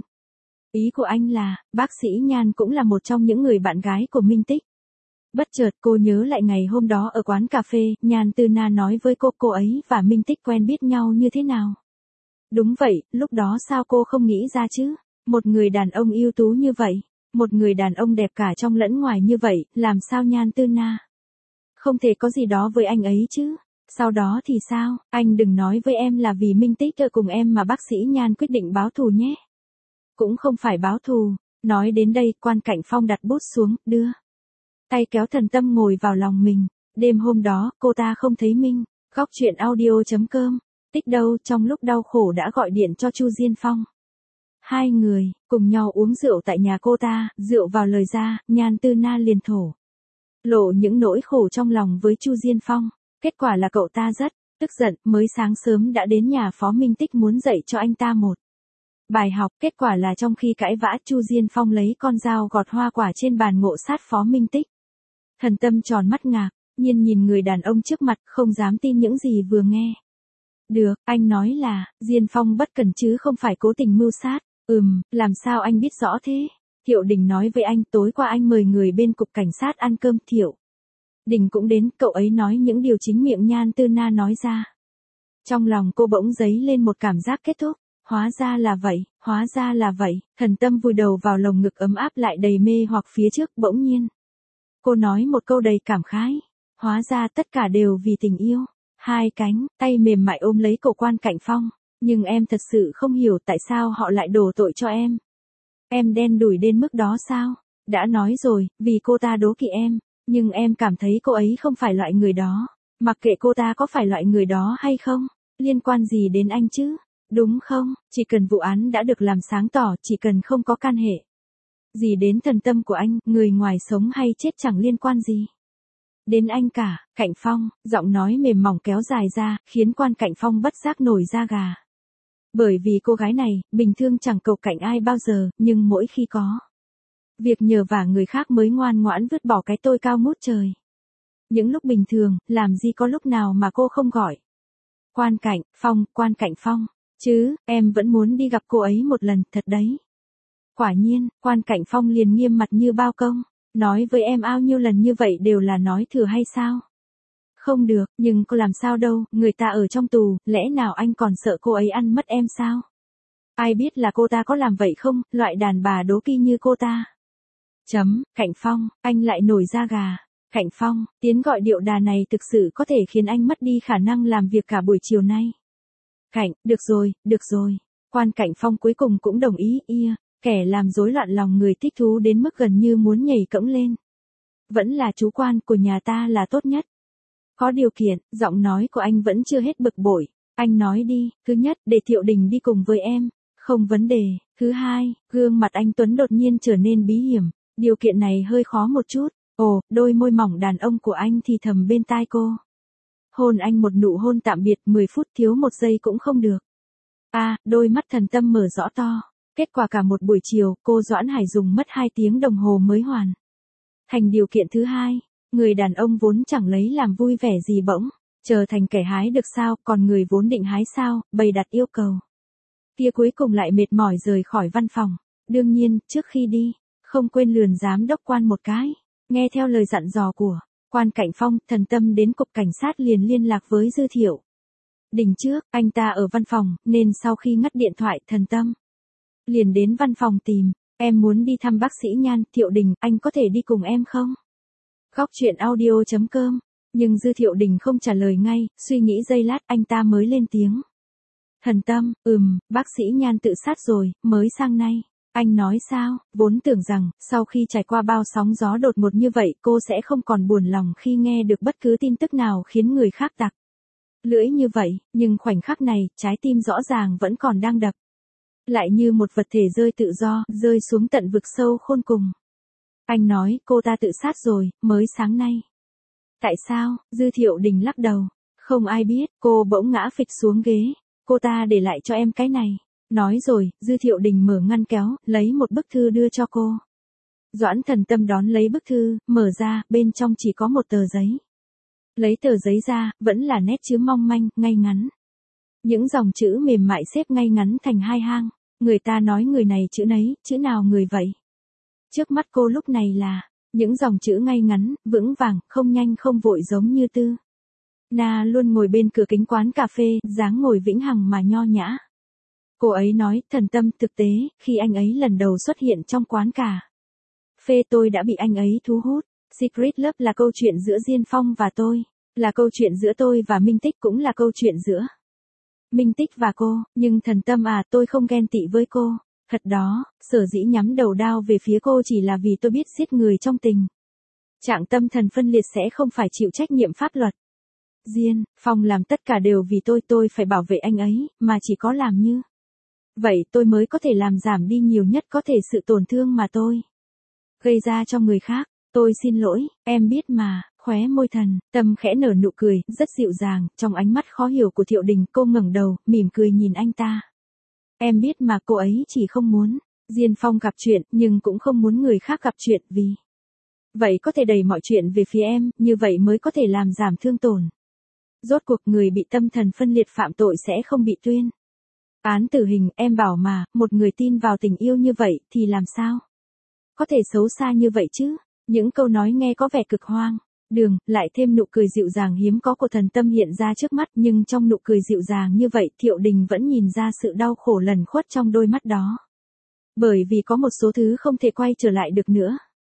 Ý của anh là, bác sĩ Nhan cũng là một trong những người bạn gái của Minh Tích. Bất chợt cô nhớ lại ngày hôm đó ở quán cà phê, Nhan Tư Na nói với cô ấy và Minh Tích quen biết nhau như thế nào. Đúng vậy, lúc đó sao cô không nghĩ ra chứ? Một người đàn ông ưu tú như vậy, một người đàn ông đẹp cả trong lẫn ngoài như vậy, làm sao Nhan Tư Na không thể có gì đó với anh ấy chứ? Sau đó thì sao? Anh đừng nói với em là vì Minh Tích ở cùng em mà bác sĩ Nhan quyết định báo thù nhé. Cũng không phải báo thù. Nói đến đây, Quan Cảnh Phong đặt bút xuống, đưa tay kéo Thần Tâm ngồi vào lòng mình. Đêm hôm đó, cô ta không thấy Minh. Góc truyện audio.com. Tích đâu trong lúc đau khổ đã gọi điện cho Chu Diên Phong. Hai người, cùng nhau uống rượu tại nhà cô ta, rượu vào lời ra, Nhan Tư Na liền thổ lộ những nỗi khổ trong lòng với Chu Diên Phong. Kết quả là cậu ta rất tức giận, mới sáng sớm đã đến nhà Phó Minh Tích muốn dạy cho anh ta một bài học. Kết quả là trong khi cãi vã, Chu Diên Phong lấy con dao gọt hoa quả trên bàn ngộ sát Phó Minh Tích. Thần Tâm tròn mắt ngạc, nhìn người đàn ông trước mặt, không dám tin những gì vừa nghe. Được, anh nói là, Diên Phong bất cẩn chứ không phải cố tình mưu sát. Làm sao anh biết rõ thế? Thiệu Đình nói với anh, tối qua anh mời người bên cục cảnh sát ăn cơm. Thiệu Đình cũng đến, cậu ấy nói những điều chính miệng Nhan Tư Na nói ra. Trong lòng cô bỗng dấy lên một cảm giác kết thúc. Hóa ra là vậy, hóa ra là vậy. Thần Tâm vùi đầu vào lồng ngực ấm áp lại đầy mê hoặc phía trước. Bỗng nhiên cô nói một câu đầy cảm khái. Hóa ra tất cả đều vì tình yêu. Hai cánh tay mềm mại ôm lấy cổ Quan Cảnh Phong. Nhưng em thật sự không hiểu tại sao họ lại đổ tội cho em. Em đen đủi đến mức đó sao? Đã nói rồi, vì cô ta đố kỵ em. Nhưng em cảm thấy cô ấy không phải loại người đó. Mặc kệ cô ta có phải loại người đó hay không, liên quan gì đến anh chứ? Đúng không? Chỉ cần vụ án đã được làm sáng tỏ, chỉ cần không có can hệ gì đến Thần Tâm của anh, người ngoài sống hay chết chẳng liên quan gì đến anh cả. Cảnh Phong, giọng nói mềm mỏng kéo dài ra, khiến Quan Cảnh Phong bất giác nổi da gà. Bởi vì cô gái này, bình thường chẳng cầu cạnh ai bao giờ, nhưng mỗi khi có việc nhờ vả người khác mới ngoan ngoãn vứt bỏ cái tôi cao ngút trời. Những lúc bình thường, làm gì có lúc nào mà cô không gọi Quan Cảnh Phong, chứ, em vẫn muốn đi gặp cô ấy một lần, thật đấy. Quả nhiên, Quan Cảnh Phong liền nghiêm mặt như bao công. Nói với em ao nhiêu lần như vậy đều là nói thừa hay sao? Không được, nhưng cô làm sao đâu, người ta ở trong tù, lẽ nào anh còn sợ cô ấy ăn mất em sao? Ai biết là cô ta có làm vậy không, loại đàn bà đố kỵ như cô ta. Cảnh Phong, anh lại nổi da gà. Cảnh Phong, tiếng gọi điệu đà này thực sự có thể khiến anh mất đi khả năng làm việc cả buổi chiều nay. Được rồi. Quan Cảnh Phong cuối cùng cũng đồng ý, kẻ làm rối loạn lòng người thích thú đến mức gần như muốn nhảy cẫng lên. Vẫn là chú Quan của nhà ta là tốt nhất. Có điều kiện, giọng nói của anh vẫn chưa hết bực bội. Anh nói đi, thứ nhất, để Thiệu Đình đi cùng với em. Không vấn đề. Thứ hai, gương mặt anh Tuấn đột nhiên trở nên bí hiểm. Điều kiện này hơi khó một chút. Ồ, đôi môi mỏng đàn ông của anh thì thầm bên tai cô. Hôn anh một nụ hôn tạm biệt 10 phút thiếu một giây cũng không được. Đôi mắt Thần Tâm mở rõ to. Kết quả cả một buổi chiều, cô Doãn Hải dùng mất 2 tiếng đồng hồ mới hoàn thành điều kiện thứ hai. Người đàn ông vốn chẳng lấy làm vui vẻ gì bỗng trở thành kẻ hái được sao, còn người vốn định hái sao, bày đặt yêu cầu kia cuối cùng lại mệt mỏi rời khỏi văn phòng. Đương nhiên, trước khi đi, không quên lườn giám đốc Quan một cái. Nghe theo lời dặn dò của Quan Cảnh Phong, Thần Tâm đến cục cảnh sát liền liên lạc với Dư Thiệu Đình trước. Anh ta ở văn phòng, nên sau khi ngắt điện thoại, Thần Tâm liền đến văn phòng tìm. Em muốn đi thăm bác sĩ Nhan. Thiệu Đình, anh có thể đi cùng em không? Góc truyện audio.com. Nhưng Dư Thiệu Đình không trả lời ngay, suy nghĩ giây lát anh ta mới lên tiếng. Thần Tâm, bác sĩ Nhan tự sát rồi, mới sang nay. Anh nói sao, vốn tưởng rằng, sau khi trải qua bao sóng gió đột ngột như vậy cô sẽ không còn buồn lòng khi nghe được bất cứ tin tức nào khiến người khác tặc lưỡi như vậy, nhưng khoảnh khắc này, trái tim rõ ràng vẫn còn đang đập. Lại như một vật thể rơi tự do, rơi xuống tận vực sâu khôn cùng. Anh nói, cô ta tự sát rồi, mới sáng nay. Tại sao, Dư Thiệu Đình lắc đầu. Không ai biết, cô bỗng ngã phịch xuống ghế. Cô ta để lại cho em cái này. Nói rồi, Dư Thiệu Đình mở ngăn kéo, lấy một bức thư đưa cho cô. Doãn Thần Tâm đón lấy bức thư, mở ra, bên trong chỉ có một tờ giấy. Lấy tờ giấy ra, vẫn là nét chữ mong manh, ngay ngắn. Những dòng chữ mềm mại xếp ngay ngắn thành hai hang. Người ta nói người này chữ nấy, chữ nào người vậy? Trước mắt cô lúc này là, những dòng chữ ngay ngắn, vững vàng, không nhanh không vội giống như Tư Na luôn ngồi bên cửa kính quán cà phê, dáng ngồi vĩnh hằng mà nho nhã. Cô ấy nói, Thần Tâm, thực tế, khi anh ấy lần đầu xuất hiện trong quán cà phê tôi đã bị anh ấy thu hút. Secret Love là câu chuyện giữa Diên Phong và tôi, là câu chuyện giữa tôi và Minh Tích, cũng là câu chuyện giữa Minh Tích và cô, nhưng Thần Tâm à, tôi không ghen tị với cô. Thật đó, sở dĩ nhắm đầu đao về phía cô chỉ là vì tôi biết giết người trong tình trạng tâm thần phân liệt sẽ không phải chịu trách nhiệm pháp luật. Diên Phong làm tất cả đều vì tôi phải bảo vệ anh ấy, mà chỉ có làm như vậy tôi mới có thể làm giảm đi nhiều nhất có thể sự tổn thương mà tôi gây ra cho người khác. Tôi xin lỗi, em biết mà. Khóe môi Thần Tâm khẽ nở nụ cười, rất dịu dàng, trong ánh mắt khó hiểu của Thiệu Đình, cô ngẩng đầu, mỉm cười nhìn anh ta. Em biết mà, cô ấy chỉ không muốn Diên Phong gặp chuyện, nhưng cũng không muốn người khác gặp chuyện, vì vậy có thể đẩy mọi chuyện về phía em, như vậy mới có thể làm giảm thương tổn. Rốt cuộc người bị tâm thần phân liệt phạm tội sẽ không bị tuyên án tử hình, em bảo mà, một người tin vào tình yêu như vậy thì làm sao có thể xấu xa như vậy chứ? Những câu nói nghe có vẻ cực hoang đường, lại thêm nụ cười dịu dàng hiếm có của Thần Tâm hiện ra trước mắt, nhưng trong nụ cười dịu dàng như vậy, Thiệu Đình vẫn nhìn ra sự đau khổ lẩn khuất trong đôi mắt đó. Bởi vì có một số thứ không thể quay trở lại được nữa.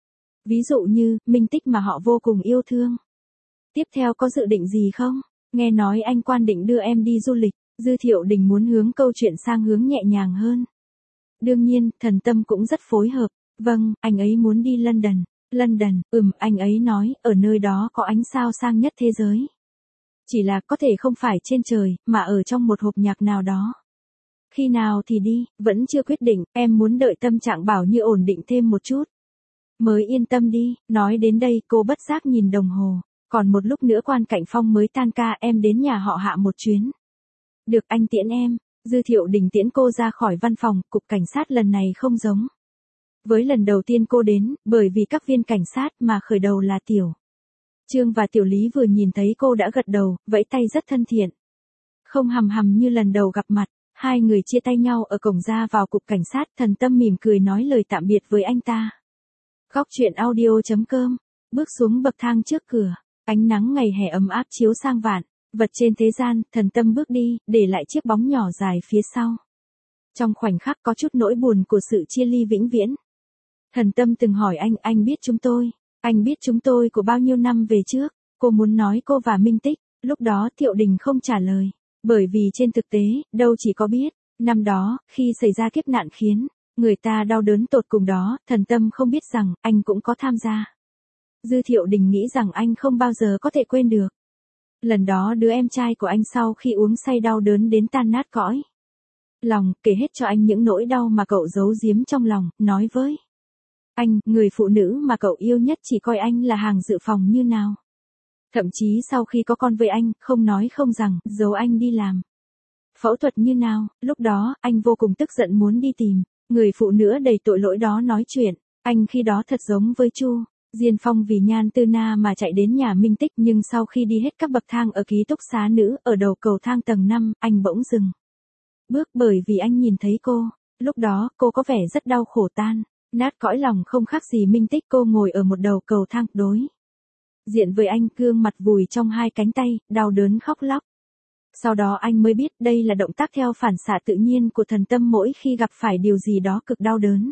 Ví dụ như, Minh Tích mà họ vô cùng yêu thương. Tiếp theo có dự định gì không? Nghe nói anh Quan định đưa em đi du lịch. Dư Thiệu Đình muốn hướng câu chuyện sang hướng nhẹ nhàng hơn. Đương nhiên, Thần Tâm cũng rất phối hợp. Vâng, anh ấy muốn đi London. London, anh ấy nói, ở nơi đó có ánh sao sang nhất thế giới. Chỉ là có thể không phải trên trời, mà ở trong một hộp nhạc nào đó. Khi nào thì đi, vẫn chưa quyết định, em muốn đợi tâm trạng Bảo Như ổn định thêm một chút. Mới yên tâm đi. Nói đến đây, cô bất giác nhìn đồng hồ. Còn một lúc nữa Quan Cảnh Phong mới tan ca, em đến nhà họ Hạ một chuyến. Được, anh tiễn em. Dư Thiệu Đình tiễn cô ra khỏi văn phòng. Cục cảnh sát lần này không giống với lần đầu tiên cô đến, bởi vì các viên cảnh sát mà khởi đầu là Tiểu Trương và Tiểu Lý vừa nhìn thấy cô đã gật đầu, vẫy tay rất thân thiện. Không hầm hầm như lần đầu gặp mặt. Hai người chia tay nhau ở cổng ra vào cục cảnh sát. Thần Tâm mỉm cười nói lời tạm biệt với anh ta. Góc truyện audio.com. Bước xuống bậc thang trước cửa. Ánh nắng ngày hè ấm áp chiếu sang vạn vật trên thế gian. Thần Tâm bước đi, để lại chiếc bóng nhỏ dài phía sau. Trong khoảnh khắc có chút nỗi buồn của sự chia ly vĩnh viễn. Thần Tâm từng hỏi anh biết chúng tôi. Anh biết chúng tôi của bao nhiêu năm về trước. Cô muốn nói cô và Minh Tích. Lúc đó Thiệu Đình không trả lời. Bởi vì trên thực tế, đâu chỉ có biết. Năm đó, khi xảy ra kiếp nạn khiến người ta đau đớn tột cùng đó, Thần Tâm không biết rằng, anh cũng có tham gia. Dư Thiệu Đình nghĩ rằng anh không bao giờ có thể quên được. Lần đó đứa em trai của anh sau khi uống say đau đớn đến tan nát cõi lòng, kể hết cho anh những nỗi đau mà cậu giấu giếm trong lòng, nói với anh, người phụ nữ mà cậu yêu nhất chỉ coi anh là hàng dự phòng như nào. Thậm chí sau khi có con với anh, không nói không rằng, giấu anh đi làm phẫu thuật như nào. Lúc đó, anh vô cùng tức giận muốn đi tìm người phụ nữ đầy tội lỗi đó nói chuyện. Anh khi đó thật giống với Chu Diên Phong vì Nhan Tư Na mà chạy đến nhà Minh Tích, nhưng sau khi đi hết các bậc thang ở ký túc xá nữ, ở đầu cầu thang tầng 5, anh bỗng dừng bước bởi vì anh nhìn thấy cô. Lúc đó, cô có vẻ rất đau khổ tan nát cõi lòng, không khác gì Minh Tích. Cô ngồi ở một đầu cầu thang, đối diện với anh, gương mặt vùi trong hai cánh tay, đau đớn khóc lóc. Sau đó anh mới biết đây là động tác theo phản xạ tự nhiên của Thần Tâm mỗi khi gặp phải điều gì đó cực đau đớn.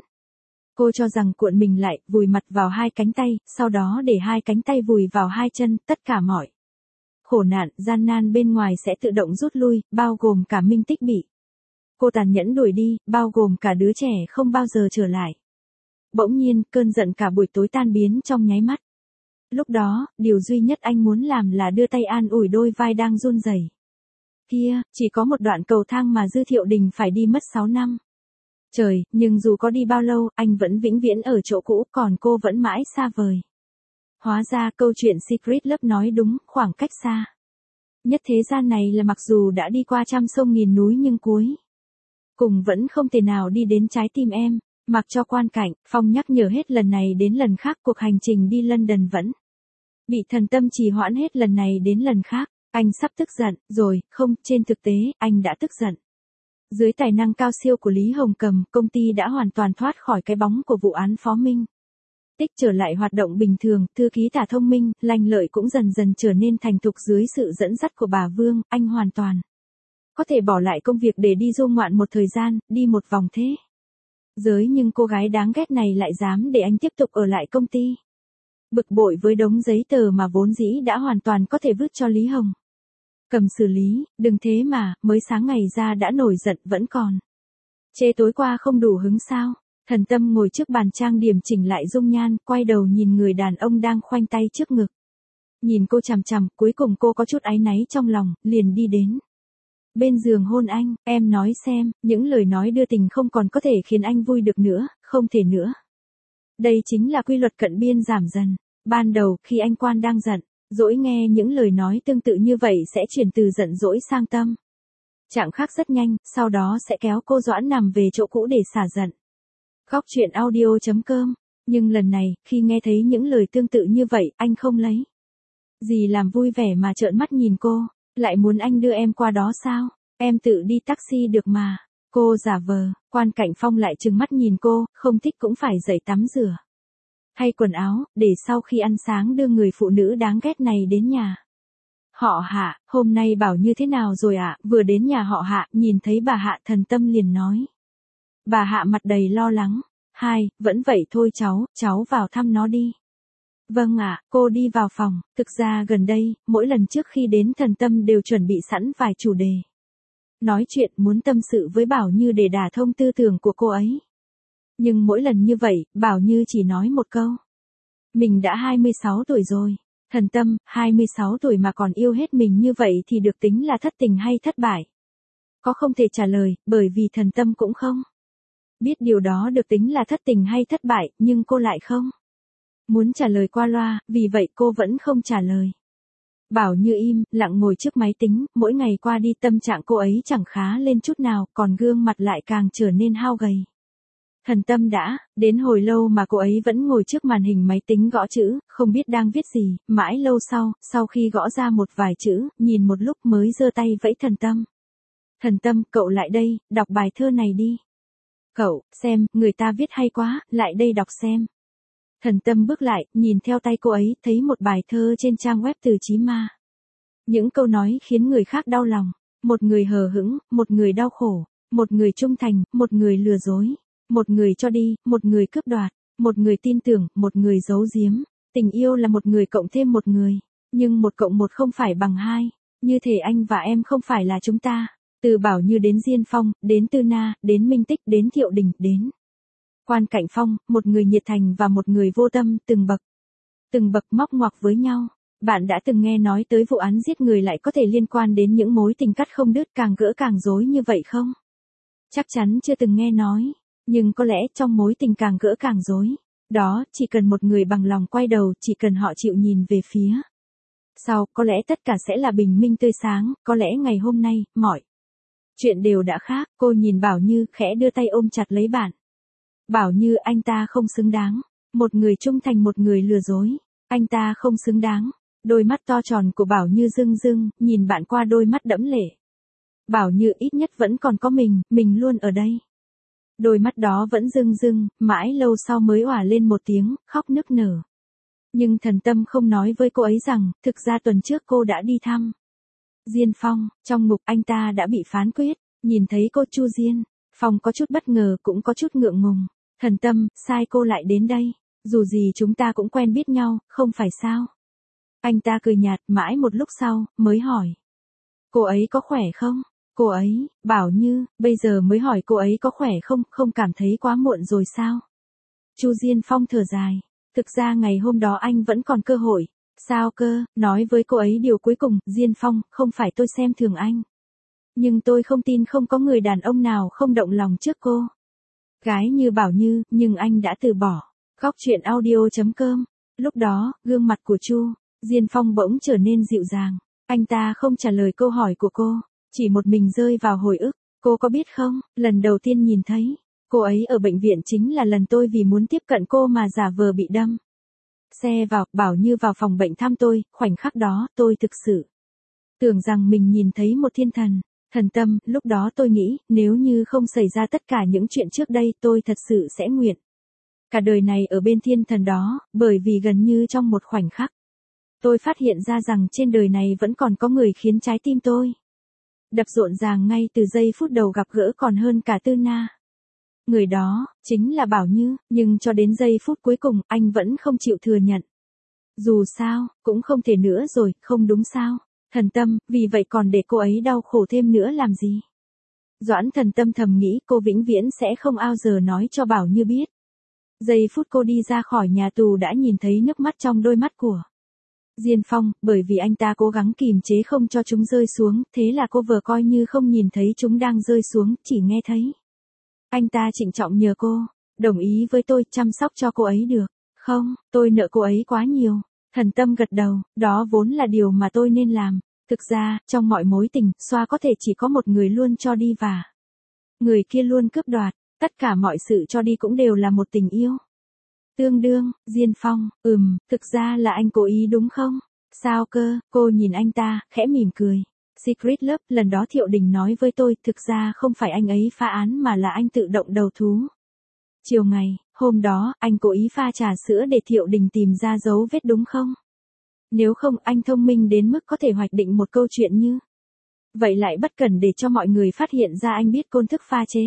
Cô cho rằng cuộn mình lại, vùi mặt vào hai cánh tay, sau đó để hai cánh tay vùi vào hai chân, tất cả mọi khổ nạn, gian nan bên ngoài sẽ tự động rút lui, bao gồm cả Minh Tích bị cô tàn nhẫn đuổi đi, bao gồm cả đứa trẻ không bao giờ trở lại. Bỗng nhiên, cơn giận cả buổi tối tan biến trong nháy mắt. Lúc đó, điều duy nhất anh muốn làm là đưa tay an ủi đôi vai đang run rẩy. Kia, chỉ có một đoạn cầu thang mà Dư Thiệu Đình phải đi mất 6 năm. Trời, nhưng dù có đi bao lâu, anh vẫn vĩnh viễn ở chỗ cũ, còn cô vẫn mãi xa vời. Hóa ra câu chuyện Secret Love nói đúng, khoảng cách xa nhất thế gian này là mặc dù đã đi qua trăm sông nghìn núi nhưng cuối cùng vẫn không thể nào đi đến trái tim em. Mặc cho quan cảnh, Phong nhắc nhở hết lần này đến lần khác, cuộc hành trình đi London vẫn bị Thần Tâm trì hoãn hết lần này đến lần khác. Anh sắp tức giận rồi, không, trên thực tế, anh đã tức giận. Dưới tài năng cao siêu của Lý Hồng Cầm, công ty đã hoàn toàn thoát khỏi cái bóng của vụ án Phó Minh Tích, trở lại hoạt động bình thường, thư ký Tả thông minh, lanh lợi cũng dần dần trở nên thành thục dưới sự dẫn dắt của bà Vương. Anh hoàn toàn có thể bỏ lại công việc để đi du ngoạn một thời gian, đi một vòng thế giới, nhưng cô gái đáng ghét này lại dám để anh tiếp tục ở lại công ty. Bực bội với đống giấy tờ mà vốn dĩ đã hoàn toàn có thể vứt cho Lý Hồng Cầm xử lý, đừng thế mà, mới sáng ngày ra đã nổi giận vẫn còn chê tối qua không đủ hứng sao. Thần Tâm ngồi trước bàn trang điểm chỉnh lại dung nhan, quay đầu nhìn người đàn ông đang khoanh tay trước ngực. Nhìn cô chằm chằm, cuối cùng cô có chút áy náy trong lòng, liền đi đến bên giường hôn anh. Em nói xem, những lời nói đưa tình không còn có thể khiến anh vui được nữa, không thể nữa. Đây chính là quy luật cận biên giảm dần. Ban đầu, khi anh Quan đang giận dỗi, nghe những lời nói tương tự như vậy sẽ chuyển từ giận dỗi sang tâm trạng khác rất nhanh, sau đó sẽ kéo cô Doãn nằm về chỗ cũ để xả giận. Góc truyện audio.com. Nhưng lần này, khi nghe thấy những lời tương tự như vậy, anh không lấy gì làm vui vẻ mà trợn mắt nhìn cô. Lại muốn anh đưa em qua đó sao? Em tự đi taxi được mà. Cô giả vờ. Quan Cảnh Phong lại trừng mắt nhìn cô, không thích cũng phải dậy tắm rửa, thay quần áo, để sau khi ăn sáng đưa người phụ nữ đáng ghét này đến nhà họ Hạ. Hôm nay Bảo như thế nào rồi ạ? Vừa đến nhà họ Hạ, nhìn thấy bà Hạ, Thần Tâm liền nói. Bà Hạ mặt đầy lo lắng. Vẫn vậy thôi cháu vào thăm nó đi. Vâng ạ. Cô đi vào phòng. Thực ra gần đây, mỗi lần trước khi đến Thần Tâm đều chuẩn bị sẵn vài chủ đề nói chuyện, muốn tâm sự với Bảo Như để đả thông tư tưởng của cô ấy. Nhưng mỗi lần như vậy, Bảo Như chỉ nói một câu. Mình đã 26 tuổi rồi. Thần Tâm, 26 tuổi mà còn yêu hết mình như vậy thì được tính là thất tình hay thất bại? Có không thể trả lời, bởi vì Thần Tâm cũng không biết điều đó được tính là thất tình hay thất bại, nhưng cô lại không muốn trả lời qua loa, vì vậy cô vẫn không trả lời. Bảo Như im lặng ngồi trước máy tính, mỗi ngày qua đi tâm trạng cô ấy chẳng khá lên chút nào, còn gương mặt lại càng trở nên hao gầy. Thần Tâm đã đến hồi lâu mà cô ấy vẫn ngồi trước màn hình máy tính gõ chữ, không biết đang viết gì. Mãi lâu sau khi gõ ra một vài chữ, nhìn một lúc mới giơ tay vẫy Thần Tâm. Thần Tâm, cậu lại đây, đọc bài thơ này đi. Cậu, xem, người ta viết hay quá, lại đây đọc xem. Thần Tâm bước lại, nhìn theo tay cô ấy, thấy một bài thơ trên trang web Từ Chí Ma. Những câu nói khiến người khác đau lòng. Một người hờ hững, một người đau khổ. Một người trung thành, một người lừa dối. Một người cho đi, một người cướp đoạt. Một người tin tưởng, một người giấu giếm. Tình yêu là một người cộng thêm một người. Nhưng 1 cộng 1 không phải bằng 2. Như thể anh và em không phải là chúng ta. Từ Bảo Như đến Diên Phong, đến Tư Na, đến Minh Tích, đến Thiệu Đình, đến Quan Cảnh Phong, một người nhiệt thành và một người vô tâm, từng bậc móc ngoặc với nhau. Bạn đã từng nghe nói tới vụ án giết người lại có thể liên quan đến những mối tình cắt không đứt, càng gỡ càng rối như vậy không? Chắc chắn chưa từng nghe nói, nhưng có lẽ trong mối tình càng gỡ càng rối, đó chỉ cần một người bằng lòng quay đầu, chỉ cần họ chịu nhìn về phía sau, có lẽ tất cả sẽ là bình minh tươi sáng, có lẽ ngày hôm nay, mọi chuyện đều đã khác. Cô nhìn Bảo Như, khẽ đưa tay ôm chặt lấy bạn. Bảo Như, anh ta không xứng đáng. Một người trung thành, một người lừa dối. Anh ta không xứng đáng. Đôi mắt to tròn của Bảo Như rưng rưng, nhìn bạn qua đôi mắt đẫm lệ. Bảo Như, ít nhất vẫn còn có mình luôn ở đây. Đôi mắt đó vẫn rưng rưng, mãi lâu sau mới òa lên một tiếng, khóc nức nở. Nhưng Thần Tâm không nói với cô ấy rằng, thực ra tuần trước cô đã đi thăm Diên Phong. Trong ngục anh ta đã bị phán quyết. Nhìn thấy cô Chu Diên Phong có chút bất ngờ, cũng có chút ngượng ngùng. Thần Tâm, sai cô lại đến đây. Dù gì chúng ta cũng quen biết nhau, không phải sao? Anh ta cười nhạt mãi một lúc sau, mới hỏi. Cô ấy có khỏe không? Cô ấy, Bảo Như, bây giờ mới hỏi cô ấy có khỏe không, không cảm thấy quá muộn rồi sao? Chu Diên Phong thở dài. Thực ra ngày hôm đó anh vẫn còn cơ hội. Sao cơ, nói với cô ấy điều cuối cùng, Diên Phong, không phải tôi xem thường anh. Nhưng tôi không tin không có người đàn ông nào không động lòng trước cô. Gái như Bảo Như, nhưng anh đã từ bỏ. Góc chuyện audio.com. Lúc đó, gương mặt của Chu Diên Phong bỗng trở nên dịu dàng. Anh ta không trả lời câu hỏi của cô, chỉ một mình rơi vào hồi ức. Cô có biết không, lần đầu tiên nhìn thấy cô ấy ở bệnh viện chính là lần tôi vì muốn tiếp cận cô mà giả vờ bị đâm xe vào, Bảo Như vào phòng bệnh thăm tôi, khoảnh khắc đó, tôi thực sự tưởng rằng mình nhìn thấy một thiên thần. Thần Tâm, lúc đó tôi nghĩ, nếu như không xảy ra tất cả những chuyện trước đây, tôi thật sự sẽ nguyện cả đời này ở bên thiên thần đó, bởi vì gần như trong một khoảnh khắc, tôi phát hiện ra rằng trên đời này vẫn còn có người khiến trái tim tôi đập rộn ràng ngay từ giây phút đầu gặp gỡ còn hơn cả Tư Na. Người đó, chính là Bảo Như, nhưng cho đến giây phút cuối cùng, anh vẫn không chịu thừa nhận. Dù sao, cũng không thể nữa rồi, không đúng sao? Thần Tâm, vì vậy còn để cô ấy đau khổ thêm nữa làm gì? Doãn Thần Tâm thầm nghĩ cô vĩnh viễn sẽ không bao giờ nói cho Bảo Như biết. Giây phút cô đi ra khỏi nhà tù đã nhìn thấy nước mắt trong đôi mắt của Diên Phong, bởi vì anh ta cố gắng kìm chế không cho chúng rơi xuống, thế là cô vừa coi như không nhìn thấy chúng đang rơi xuống, chỉ nghe thấy. Anh ta trịnh trọng nhờ cô, đồng ý với tôi chăm sóc cho cô ấy được. Không, tôi nợ cô ấy quá nhiều. Thần Tâm gật đầu, đó vốn là điều mà tôi nên làm. Thực ra, trong mọi mối tình, xoa có thể chỉ có một người luôn cho đi và người kia luôn cướp đoạt, tất cả mọi sự cho đi cũng đều là một tình yêu. Tương đương, Diên Phong, thực ra là anh cố ý đúng không? Sao cơ, cô nhìn anh ta, khẽ mỉm cười. Secret Love, lần đó Thiệu Đình nói với tôi, thực ra không phải anh ấy phá án mà là anh tự động đầu thú. Chiều ngày, hôm đó, anh cố ý pha trà sữa để Thiệu Đình tìm ra dấu vết đúng không? Nếu không, anh thông minh đến mức có thể hoạch định một câu chuyện như vậy lại bất cần để cho mọi người phát hiện ra anh biết công thức pha chế.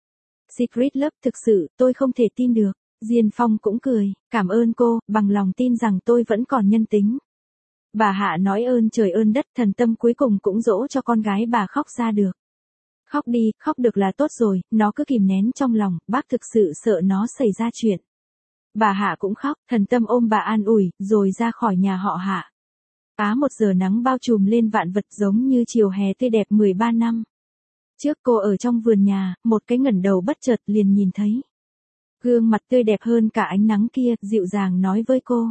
Secret Love, thực sự, tôi không thể tin được. Diên Phong cũng cười, cảm ơn cô, bằng lòng tin rằng tôi vẫn còn nhân tính. Bà Hạ nói ơn trời ơn đất, Thần Tâm cuối cùng cũng dỗ cho con gái bà khóc ra được. Khóc đi, khóc được là tốt rồi, nó cứ kìm nén trong lòng, bác thực sự sợ nó xảy ra chuyện. Bà Hạ cũng khóc, Thần Tâm ôm bà an ủi, rồi ra khỏi nhà họ Hạ. Một giờ nắng bao trùm lên vạn vật giống như chiều hè tươi đẹp 13 năm. Trước cô ở trong vườn nhà, một cái ngẩng đầu bất chợt liền nhìn thấy. Gương mặt tươi đẹp hơn cả ánh nắng kia, dịu dàng nói với cô.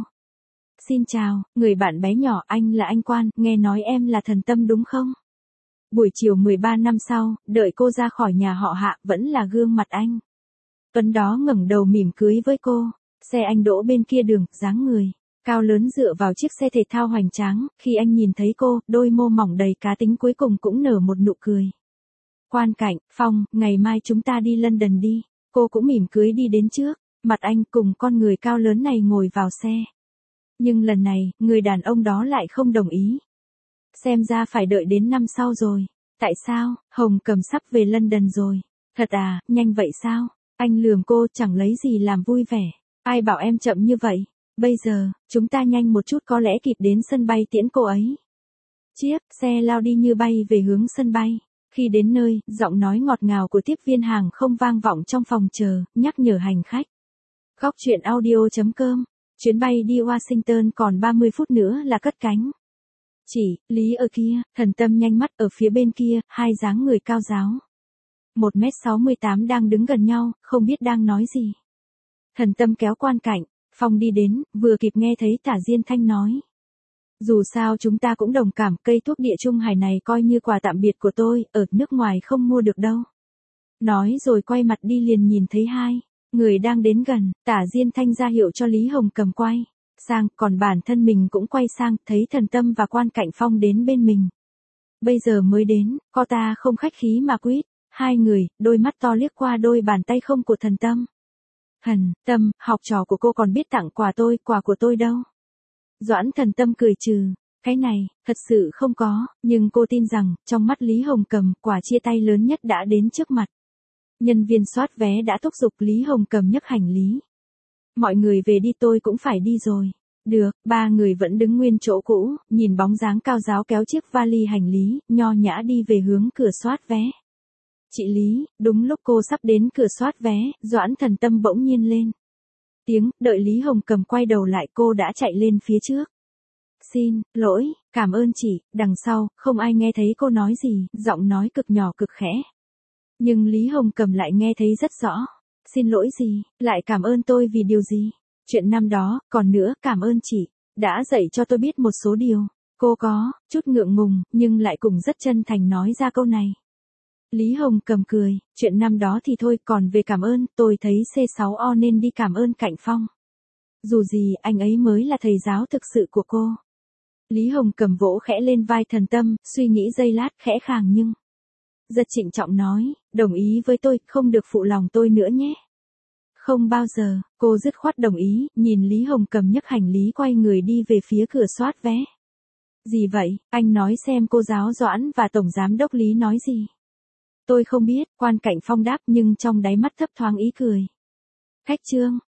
Xin chào, người bạn bé nhỏ, anh là anh Quan, nghe nói em là Thần Tâm đúng không? Buổi chiều 13 năm sau, đợi cô ra khỏi nhà họ Hạ, vẫn là gương mặt anh. Tuấn đó ngẩng đầu mỉm cười với cô, xe anh đỗ bên kia đường, dáng người cao lớn dựa vào chiếc xe thể thao hoành tráng, khi anh nhìn thấy cô, đôi môi mỏng đầy cá tính cuối cùng cũng nở một nụ cười. Quan Cảnh, Phong, ngày mai chúng ta đi London đi. Cô cũng mỉm cười đi đến trước, mặt anh cùng con người cao lớn này ngồi vào xe. Nhưng lần này, người đàn ông đó lại không đồng ý. Xem ra phải đợi đến năm sau rồi. Tại sao, Hồng Cầm sắp về London rồi. Thật à, nhanh vậy sao? Anh lườm cô, chẳng lấy gì làm vui vẻ. Ai bảo em chậm như vậy? Bây giờ, chúng ta nhanh một chút có lẽ kịp đến sân bay tiễn cô ấy. Chiếc xe lao đi như bay về hướng sân bay. Khi đến nơi, giọng nói ngọt ngào của tiếp viên hàng không vang vọng trong phòng chờ, nhắc nhở hành khách. Góc chuyện audio.com. Chuyến bay đi Washington còn 30 phút nữa là cất cánh. Chỉ, Lý ở kia, Thần Tâm nhanh mắt ở phía bên kia, hai dáng người cao ráo. 1m68 đang đứng gần nhau, không biết đang nói gì. Thần Tâm kéo Quan Cảnh, Phong đi đến, vừa kịp nghe thấy Tả Diên Thanh nói. Dù sao chúng ta cũng đồng cảm, cây thuốc địa trung hải này coi như quà tạm biệt của tôi, ở nước ngoài không mua được đâu. Nói rồi quay mặt đi liền nhìn thấy hai người đang đến gần, Tả Diên Thanh ra hiệu cho Lý Hồng Cầm quay sang, còn bản thân mình cũng quay sang, thấy Thần Tâm và Quan Cảnh Phong đến bên mình. Bây giờ mới đến, cô ta không khách khí mà quýt, hai người, đôi mắt to liếc qua đôi bàn tay không của Thần Tâm. Thần Tâm, học trò của cô còn biết tặng quà của tôi đâu. Doãn Thần Tâm cười trừ, cái này, thật sự không có, nhưng cô tin rằng, trong mắt Lý Hồng Cầm, quà chia tay lớn nhất đã đến trước mặt. Nhân viên soát vé đã thúc giục Lý Hồng Cầm nhấc hành lý. Mọi người về đi, tôi cũng phải đi rồi. Được, ba người vẫn đứng nguyên chỗ cũ, nhìn bóng dáng cao giáo kéo chiếc vali hành lý, nho nhã đi về hướng cửa soát vé. Chị Lý, đúng lúc cô sắp đến cửa soát vé, Doãn Thần Tâm bỗng nhiên lên tiếng, đợi Lý Hồng Cầm quay đầu lại cô đã chạy lên phía trước. Xin lỗi, cảm ơn chị, đằng sau, không ai nghe thấy cô nói gì, giọng nói cực nhỏ cực khẽ. Nhưng Lý Hồng Cầm lại nghe thấy rất rõ. Xin lỗi gì, lại cảm ơn tôi vì điều gì? Chuyện năm đó, còn nữa, cảm ơn chị, đã dạy cho tôi biết một số điều. Cô có chút ngượng ngùng, nhưng lại cùng rất chân thành nói ra câu này. Lý Hồng Cầm cười, chuyện năm đó thì thôi, còn về cảm ơn, tôi thấy C6O nên đi cảm ơn Cạnh Phong. Dù gì, anh ấy mới là thầy giáo thực sự của cô. Lý Hồng Cầm vỗ khẽ lên vai Thần Tâm, suy nghĩ giây lát, khẽ khàng nhưng rất trịnh trọng nói, đồng ý với tôi, không được phụ lòng tôi nữa nhé. Không bao giờ, cô dứt khoát đồng ý, nhìn Lý Hồng Cầm nhấc hành lý quay người đi về phía cửa soát vé. Gì vậy, anh nói xem, cô giáo Doãn và Tổng Giám đốc Lý nói gì? Tôi không biết, Quan Cạnh Phong đáp, nhưng trong đáy mắt thấp thoáng ý cười. Khách Trương,